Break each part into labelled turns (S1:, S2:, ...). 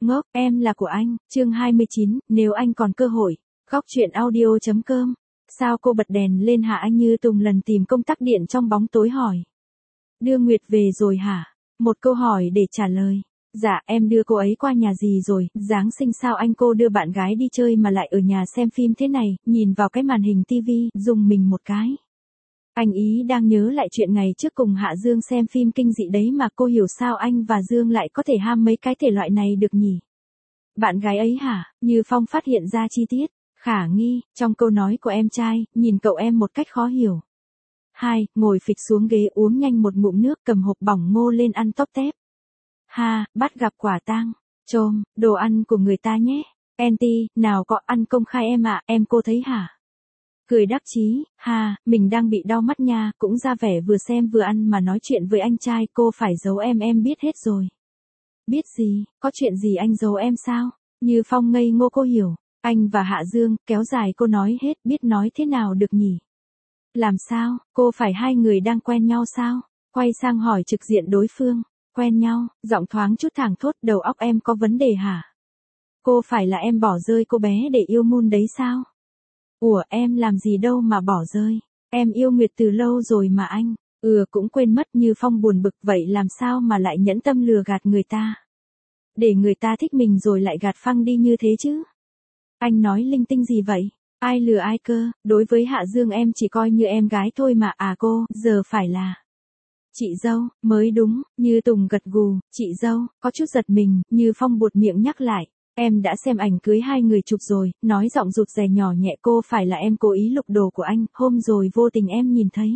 S1: Ngốc, em là của anh, chương 29, nếu anh còn cơ hội. Góc truyện audio.com. Sao cô bật đèn lên hả anh? Như Tùng lần tìm công tắc điện trong bóng tối hỏi. Đưa Nguyệt về rồi hả? Một câu hỏi để trả lời. Dạ, em đưa cô ấy qua nhà gì rồi? Giáng sinh sao anh? Cô đưa bạn gái đi chơi mà lại ở nhà xem phim thế này, nhìn vào cái màn hình tivi, dùng mình một cái. Anh ý đang nhớ lại chuyện ngày trước cùng Hạ Dương xem phim kinh dị đấy mà. Cô hiểu sao anh và Dương lại có thể ham mấy cái thể loại này được nhỉ? Bạn gái ấy hả? Như Phong phát hiện ra chi tiết khả nghi trong câu nói của em trai, nhìn cậu em một cách khó hiểu. 2. Ngồi phịch xuống ghế uống nhanh một ngụm nước, cầm hộp bỏng ngô lên ăn tóp tép. Ha, bắt gặp quả tang. Chôm, đồ ăn của người ta nhé. Enti, nào có ăn công khai em ạ, em cô thấy hả? Cười đắc chí, ha, mình đang bị đau mắt nha, cũng ra vẻ vừa xem vừa ăn mà nói chuyện với anh trai. Cô phải giấu em biết hết rồi. Biết gì, có chuyện gì anh giấu em sao? Như Phong ngây ngô. Cô hiểu, anh và Hạ Dương, kéo dài cô nói hết. Biết nói thế nào được nhỉ? Làm sao, cô phải hai người đang quen nhau sao? Quay sang hỏi trực diện đối phương. Quen nhau, giọng thoáng chút thảng thốt. Đầu óc em có vấn đề hả? Cô phải là em bỏ rơi cô bé để yêu Moon đấy sao? Ủa, em làm gì đâu mà bỏ rơi. Em yêu Nguyệt từ lâu rồi mà anh. Cũng quên mất. Như Phong buồn bực. Vậy làm sao mà lại nhẫn tâm lừa gạt người ta? Để người ta thích mình rồi lại gạt phăng đi như thế chứ? Anh nói linh tinh gì vậy? Ai lừa ai cơ? Đối với Hạ Dương em chỉ coi như em gái thôi mà. À cô, giờ phải là chị dâu, mới đúng. Như Tùng gật gù, chị dâu, có chút giật mình. Như Phong buột miệng nhắc lại. Em đã xem ảnh cưới hai người chụp rồi, nói giọng rụt rè nhỏ nhẹ. Cô phải là em cố ý lục đồ của anh, hôm rồi vô tình em nhìn thấy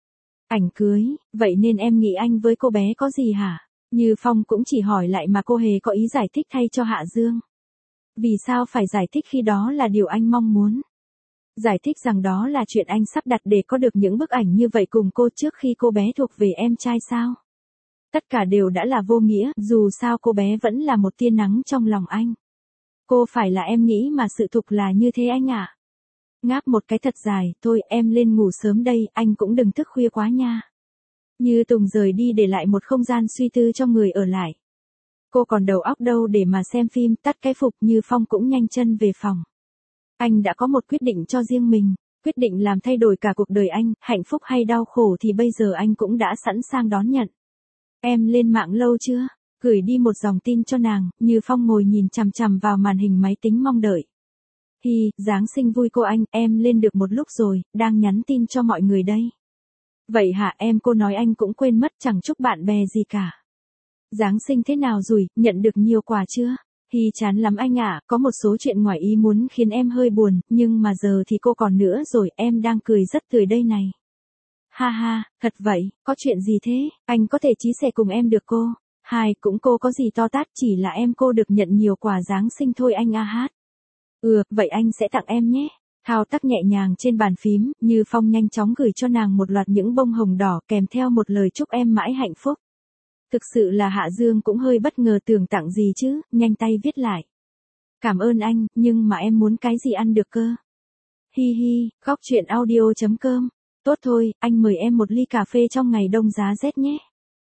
S1: ảnh cưới, vậy nên em nghĩ anh với cô bé có gì hả? Như Phong cũng chỉ hỏi lại mà cô hề có ý giải thích thay cho Hạ Dương. Vì sao phải giải thích khi đó là điều anh mong muốn? Giải thích rằng đó là chuyện anh sắp đặt để có được những bức ảnh như vậy cùng cô trước khi cô bé thuộc về em trai sao? Tất cả đều đã là vô nghĩa, dù sao cô bé vẫn là một tia nắng trong lòng anh. Cô phải là em nghĩ mà sự thực là như thế anh ạ. Ngáp một cái thật dài, thôi em lên ngủ sớm đây, anh cũng đừng thức khuya quá nha. Như Tùng rời đi để lại một không gian suy tư cho người ở lại. Cô còn đầu óc đâu để mà xem phim. Tắt cái phục. Như Phong cũng nhanh chân về phòng. Anh đã có một quyết định cho riêng mình, quyết định làm thay đổi cả cuộc đời anh, hạnh phúc hay đau khổ thì bây giờ anh cũng đã sẵn sàng đón nhận. Em lên mạng lâu chưa? Gửi đi một dòng tin cho nàng. Như Phong ngồi nhìn chằm chằm vào màn hình máy tính mong đợi. Hi, Giáng sinh vui cô anh, em lên được một lúc rồi, đang nhắn tin cho mọi người đây. Vậy hả em? Cô nói anh cũng quên mất, chẳng chúc bạn bè gì cả. Giáng sinh thế nào rồi, nhận được nhiều quà chưa? Hi, chán lắm anh ạ, có một số chuyện ngoài ý muốn khiến em hơi buồn, nhưng mà giờ thì cô còn nữa rồi, em đang cười rất tươi đây này. Ha ha, thật vậy, có chuyện gì thế? Anh có thể chia sẻ cùng em được cô? Hai, cũng cô có gì to tát, chỉ là em cô được nhận nhiều quà Giáng sinh thôi anh a hát. Vậy anh sẽ tặng em nhé. Thao tác nhẹ nhàng trên bàn phím, Như Phong nhanh chóng gửi cho nàng một loạt những bông hồng đỏ kèm theo một lời chúc em mãi hạnh phúc. Thực sự là Hạ Dương cũng hơi bất ngờ, tưởng tặng gì chứ, nhanh tay viết lại. Cảm ơn anh, nhưng mà em muốn cái gì ăn được cơ? Hi hi, góc truyện audio.com. Tốt thôi, anh mời em một ly cà phê trong ngày đông giá rét nhé.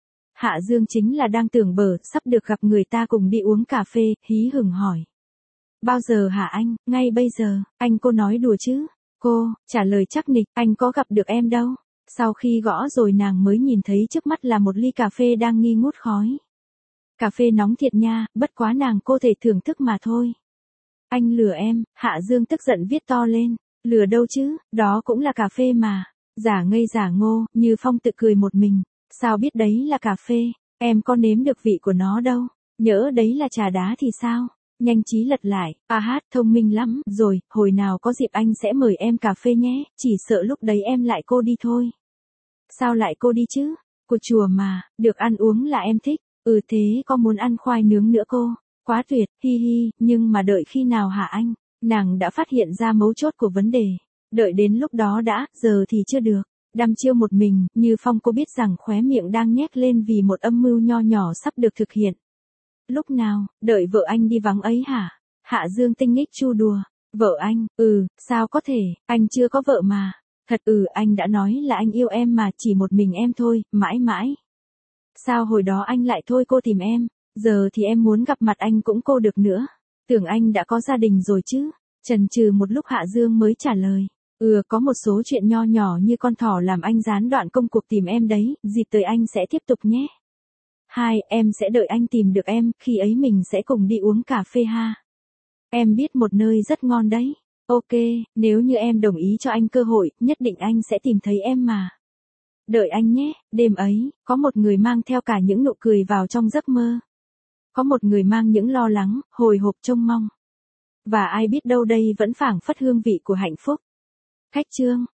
S1: Hạ Dương chính là đang tưởng bở, sắp được gặp người ta cùng đi uống cà phê, hí hửng hỏi. Bao giờ hả anh? Ngay bây giờ, anh. Cô nói đùa chứ? Cô trả lời chắc nịch, anh có gặp được em đâu. Sau khi gõ rồi nàng mới nhìn thấy trước mắt là một ly cà phê đang nghi ngút khói. Cà phê nóng thiệt nha, bất quá nàng cô thể thưởng thức mà thôi. Anh lừa em, Hạ Dương tức giận viết to lên. Lừa đâu chứ, đó cũng là cà phê mà. Giả ngây giả ngô. Như Phong tự cười một mình. Sao biết đấy là cà phê, em có nếm được vị của nó đâu. Nhỡ đấy là trà đá thì sao? Nhanh trí lật lại. Thông minh lắm. Rồi, hồi nào có dịp anh sẽ mời em cà phê nhé, chỉ sợ lúc đấy em lại cô đi thôi. Sao lại cô đi chứ? Cô chùa mà, được ăn uống là em thích. Thế có muốn ăn khoai nướng nữa cô? Quá tuyệt, hi hi, nhưng mà đợi khi nào hả anh? Nàng đã phát hiện ra mấu chốt của vấn đề. Đợi đến lúc đó đã, giờ thì chưa được. Đăm chiêu một mình, Như Phong cô biết rằng khóe miệng đang nhếch lên vì một âm mưu nho nhỏ sắp được thực hiện. Lúc nào, đợi vợ anh đi vắng ấy hả? Hạ Dương tinh nghịch chu đùa. Vợ anh? Sao có thể, anh chưa có vợ mà. Thật anh đã nói là anh yêu em mà, chỉ một mình em thôi, mãi mãi. Sao hồi đó anh lại thôi cô tìm em? Giờ thì em muốn gặp mặt anh cũng cô được nữa. Tưởng anh đã có gia đình rồi chứ? Chần chừ một lúc Hạ Dương mới trả lời. Có một số chuyện nho nhỏ như con thỏ làm anh gián đoạn công cuộc tìm em đấy, dịp tới anh sẽ tiếp tục nhé. Em sẽ đợi anh tìm được em, khi ấy mình sẽ cùng đi uống cà phê ha. Em biết một nơi rất ngon đấy. Ok, nếu như em đồng ý cho anh cơ hội, nhất định anh sẽ tìm thấy em mà. Đợi anh nhé, đêm ấy, có một người mang theo cả những nụ cười vào trong giấc mơ. Có một người mang những lo lắng, hồi hộp trông mong. Và ai biết đâu đây vẫn phảng phất hương vị của hạnh phúc. Khách chương